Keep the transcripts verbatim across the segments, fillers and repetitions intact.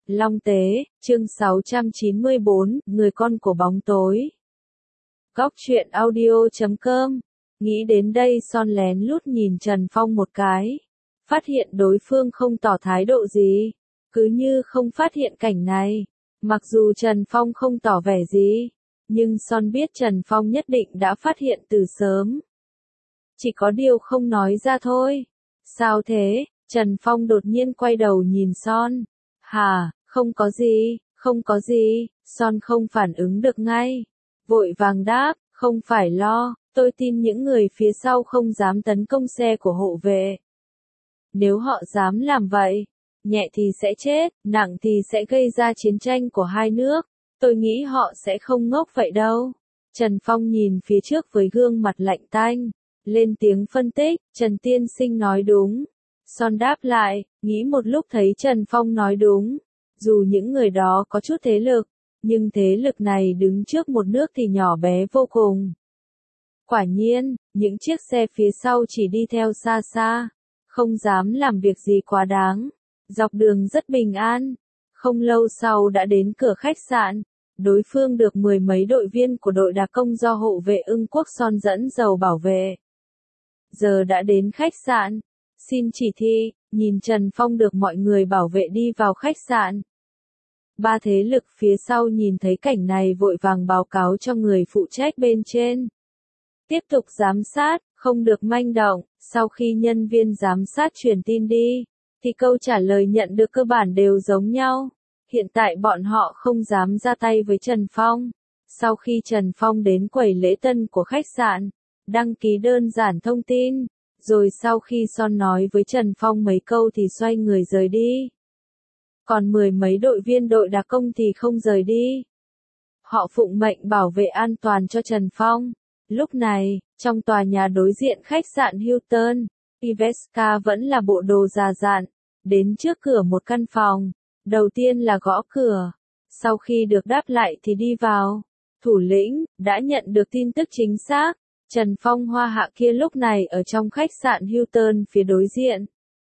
Long Tế, chương sáu trăm chín mươi bốn, người con của bóng tối. Góc truyện audio chấm com. Nghĩ đến đây Son lén lút nhìn Trần Phong một cái. Phát hiện đối phương không tỏ thái độ gì. Cứ như không phát hiện cảnh này. Mặc dù Trần Phong không tỏ vẻ gì. Nhưng Son biết Trần Phong nhất định đã phát hiện từ sớm. Chỉ có điều không nói ra thôi. Sao thế? Trần Phong đột nhiên quay đầu nhìn Son. Hả, không có gì, không có gì. Son không phản ứng được ngay. Vội vàng đáp, không phải lo, tôi tin những người phía sau không dám tấn công xe của hộ vệ. Nếu họ dám làm vậy, nhẹ thì sẽ chết, nặng thì sẽ gây ra chiến tranh của hai nước. Tôi nghĩ họ sẽ không ngốc vậy đâu. Trần Phong nhìn phía trước với gương mặt lạnh tanh. Lên tiếng phân tích, Trần Tiên Sinh nói đúng. Son đáp lại, nghĩ một lúc thấy Trần Phong nói đúng. Dù những người đó có chút thế lực, nhưng thế lực này đứng trước một nước thì nhỏ bé vô cùng. Quả nhiên, những chiếc xe phía sau chỉ đi theo xa xa, không dám làm việc gì quá đáng. Dọc đường rất bình an. Không lâu sau đã đến cửa khách sạn. Đối phương được mười mấy đội viên của đội đặc công do hộ vệ Ưng Quốc Son dẫn dầu bảo vệ. Giờ đã đến khách sạn. Xin chỉ thị, nhìn Trần Phong được mọi người bảo vệ đi vào khách sạn. Ba thế lực phía sau nhìn thấy cảnh này vội vàng báo cáo cho người phụ trách bên trên. Tiếp tục giám sát, không được manh động. Sau khi nhân viên giám sát truyền tin đi, thì câu trả lời nhận được cơ bản đều giống nhau. Hiện tại bọn họ không dám ra tay với Trần Phong. Sau khi Trần Phong đến quầy lễ tân của khách sạn, đăng ký đơn giản thông tin, rồi sau khi Son nói với Trần Phong mấy câu thì xoay người rời đi. Còn mười mấy đội viên đội đặc công thì không rời đi. Họ phụng mệnh bảo vệ an toàn cho Trần Phong. Lúc này, trong tòa nhà đối diện khách sạn Hilton, Iveska vẫn là bộ đồ già dặn, đến trước cửa một căn phòng. Đầu tiên là gõ cửa, sau khi được đáp lại thì đi vào. Thủ lĩnh, đã nhận được tin tức chính xác, Trần Phong Hoa Hạ kia lúc này ở trong khách sạn Hilton phía đối diện.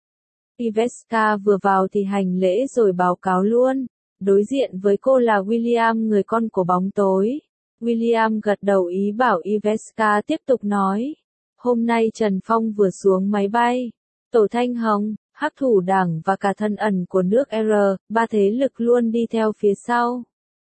Iveska vừa vào thì hành lễ rồi báo cáo luôn. Đối diện với cô là William, người con của bóng tối. William gật đầu ý bảo Iveska tiếp tục nói. Hôm nay Trần Phong vừa xuống máy bay. Tổ Thanh Hồng, Hắc Thủ Đảng và cả thân ẩn của nước R, ba thế lực luôn đi theo phía sau.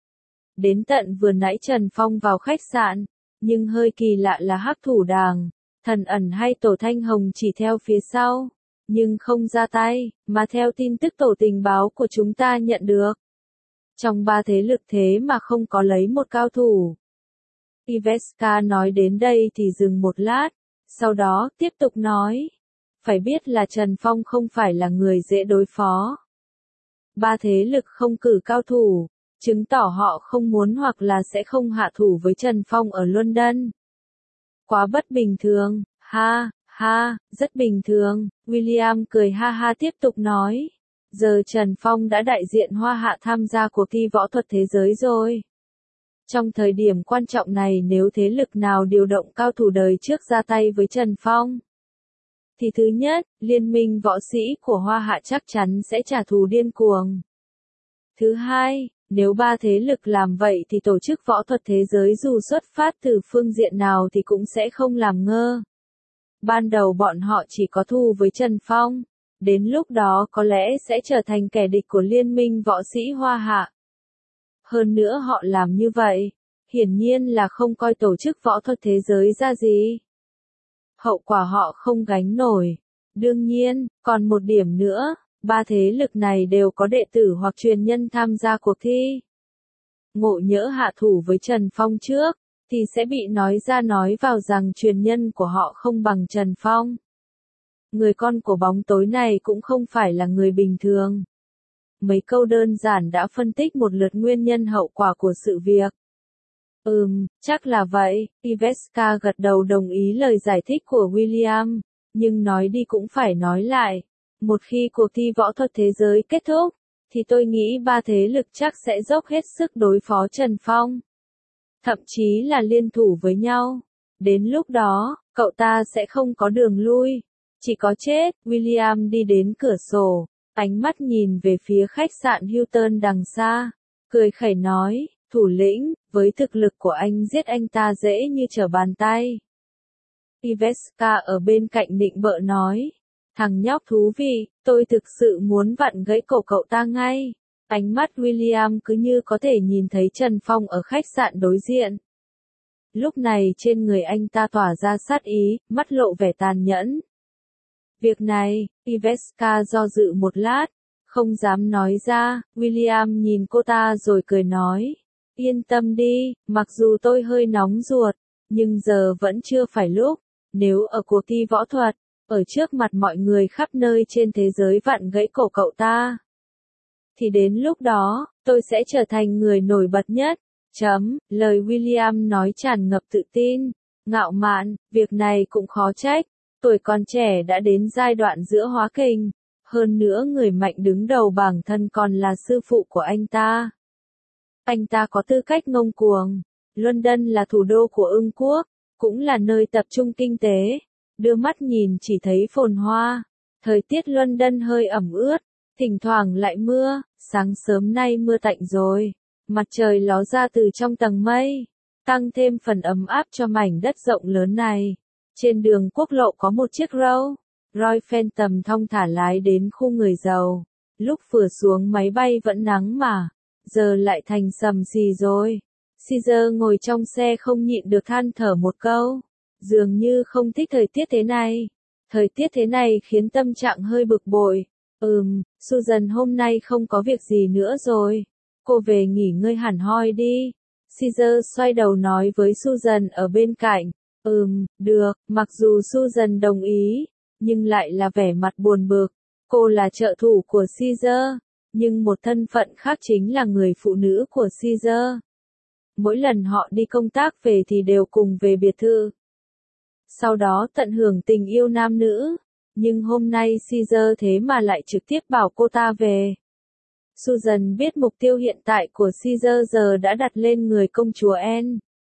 Đến tận vừa nãy Trần Phong vào khách sạn, nhưng hơi kỳ lạ là Hắc Thủ Đảng, thần ẩn hay Tổ Thanh Hồng chỉ theo phía sau, nhưng không ra tay, mà theo tin tức tổ tình báo của chúng ta nhận được. Trong ba thế lực thế mà không có lấy một cao thủ. Iveska nói đến đây thì dừng một lát, sau đó tiếp tục nói. Phải biết là Trần Phong không phải là người dễ đối phó. Ba thế lực không cử cao thủ, chứng tỏ họ không muốn hoặc là sẽ không hạ thủ với Trần Phong ở London. Quá bất bình thường, ha, ha, rất bình thường. William cười ha ha tiếp tục nói. Giờ Trần Phong đã đại diện Hoa Hạ tham gia cuộc thi võ thuật thế giới rồi. Trong thời điểm quan trọng này nếu thế lực nào điều động cao thủ đời trước ra tay với Trần Phong, thì thứ nhất, liên minh võ sĩ của Hoa Hạ chắc chắn sẽ trả thù điên cuồng. Thứ hai, nếu ba thế lực làm vậy thì tổ chức võ thuật thế giới dù xuất phát từ phương diện nào thì cũng sẽ không làm ngơ. Ban đầu bọn họ chỉ có thù với Trần Phong, đến lúc đó có lẽ sẽ trở thành kẻ địch của liên minh võ sĩ Hoa Hạ. Hơn nữa họ làm như vậy, hiển nhiên là không coi tổ chức võ thuật thế giới ra gì. Hậu quả họ không gánh nổi. Đương nhiên, còn một điểm nữa, ba thế lực này đều có đệ tử hoặc truyền nhân tham gia cuộc thi. Ngộ nhỡ hạ thủ với Trần Phong trước, thì sẽ bị nói ra nói vào rằng truyền nhân của họ không bằng Trần Phong. Người con của bóng tối này cũng không phải là người bình thường. Mấy câu đơn giản đã phân tích một lượt nguyên nhân hậu quả của sự việc. Ừm, chắc là vậy, Iveska gật đầu đồng ý lời giải thích của William, nhưng nói đi cũng phải nói lại. Một khi cuộc thi võ thuật thế giới kết thúc, thì tôi nghĩ ba thế lực chắc sẽ dốc hết sức đối phó Trần Phong. Thậm chí là liên thủ với nhau. Đến lúc đó, cậu ta sẽ không có đường lui. Chỉ có chết. William đi đến cửa sổ, ánh mắt nhìn về phía khách sạn Hilton đằng xa, cười khẩy nói, thủ lĩnh, với thực lực của anh giết anh ta dễ như trở bàn tay. Iveska ở bên cạnh nịnh bợ nói, thằng nhóc thú vị, tôi thực sự muốn vặn gãy cổ cậu ta ngay. Ánh mắt William cứ như có thể nhìn thấy Trần Phong ở khách sạn đối diện. Lúc này trên người anh ta tỏa ra sát ý, mắt lộ vẻ tàn nhẫn. Việc này, Iveska do dự một lát, không dám nói ra. William nhìn cô ta rồi cười nói, yên tâm đi, mặc dù tôi hơi nóng ruột, nhưng giờ vẫn chưa phải lúc. Nếu ở cuộc thi võ thuật, ở trước mặt mọi người khắp nơi trên thế giới vặn gãy cổ cậu ta, thì đến lúc đó, tôi sẽ trở thành người nổi bật nhất. Chấm, lời William nói tràn ngập tự tin, ngạo mạn, việc này cũng khó trách, tuổi còn trẻ đã đến giai đoạn giữa hóa kình, hơn nữa người mạnh đứng đầu bảng thân còn là sư phụ của anh ta. Anh ta có tư cách ngông cuồng. London là thủ đô của Ưng quốc, cũng là nơi tập trung kinh tế, đưa mắt nhìn chỉ thấy phồn hoa. Thời tiết London hơi ẩm ướt, thỉnh thoảng lại mưa, sáng sớm nay mưa tạnh rồi, mặt trời ló ra từ trong tầng mây, tăng thêm phần ấm áp cho mảnh đất rộng lớn này. Trên đường quốc lộ có một chiếc Rolls Royce Phantom thong thả lái đến khu người giàu, lúc vừa xuống máy bay vẫn nắng mà, giờ lại thành sầm xì rồi. Caesar ngồi trong xe không nhịn được than thở một câu, dường như không thích thời tiết thế này. Thời tiết thế này khiến tâm trạng hơi bực bội. Ừm, Susan hôm nay không có việc gì nữa rồi. Cô về nghỉ ngơi hẳn hoi đi. Caesar xoay đầu nói với Susan ở bên cạnh. Ừm, được, mặc dù Susan đồng ý, nhưng lại là vẻ mặt buồn bực. Cô là trợ thủ của Caesar, nhưng một thân phận khác chính là người phụ nữ của Caesar. Mỗi lần họ đi công tác về thì đều cùng về biệt thự, sau đó tận hưởng tình yêu nam nữ. Nhưng hôm nay Caesar thế mà lại trực tiếp bảo cô ta về. Susan biết mục tiêu hiện tại của Caesar giờ đã đặt lên người công chúa Anne.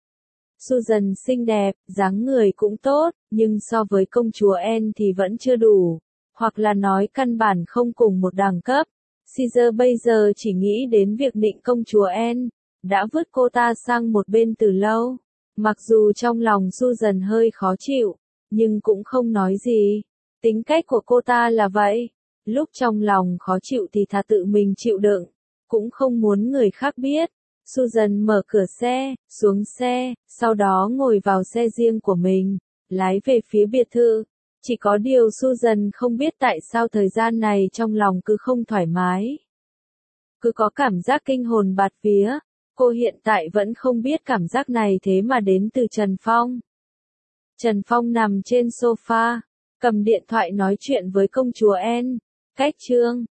Susan xinh đẹp, dáng người cũng tốt, nhưng so với công chúa Anne thì vẫn chưa đủ, hoặc là nói căn bản không cùng một đẳng cấp. Caesar bây giờ chỉ nghĩ đến việc nịnh công chúa Anne, đã vứt cô ta sang một bên từ lâu. Mặc dù trong lòng Susan hơi khó chịu, nhưng cũng không nói gì. Tính cách của cô ta là vậy. Lúc trong lòng khó chịu thì thà tự mình chịu đựng, cũng không muốn người khác biết. Susan mở cửa xe, xuống xe, sau đó ngồi vào xe riêng của mình, lái về phía biệt thự. Chỉ có điều Susan không biết tại sao thời gian này trong lòng cứ không thoải mái. Cứ có cảm giác kinh hồn bạt vía. Cô hiện tại vẫn không biết cảm giác này thế mà đến từ Trần Phong. Trần Phong nằm trên sofa, cầm điện thoại nói chuyện với công chúa Anne. Cách chương